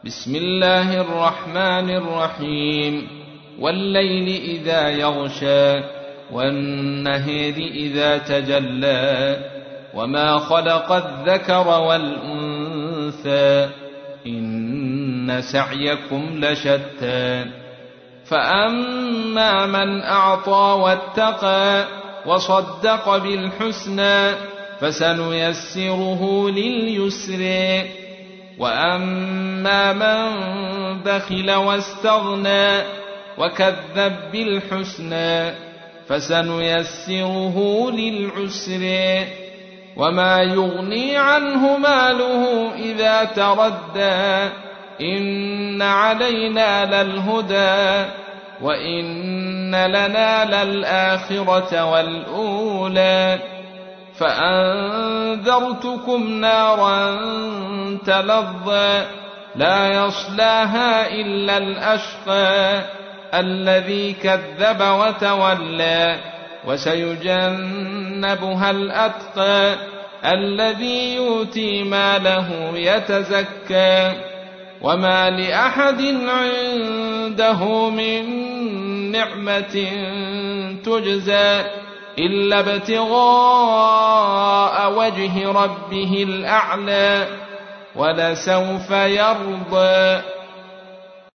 بسم الله الرحمن الرحيم. والليل إذا يغشى والنهر إذا تجلى وما خلق الذكر والأنثى إن سعيكم لشتى فأما من أعطى واتقى وصدق بالحسنى فسنيسره لليسر وأما من بخل واستغنى وكذب بالحسنى فسنيسره للعسر وما يغني عنه ماله إذا تردى إن علينا للهدى وإن لنا للآخرة والأولى فأنذرتكم نارا تلظى لا يصلاها إلا الأشقى الذي كذب وتولى وسيجنبها الأتقى الذي يؤتي ماله يتزكى وما لأحد عنده من نعمة تجزى إلا ابتغاء وجه ربه الأعلى ولسوف يرضى.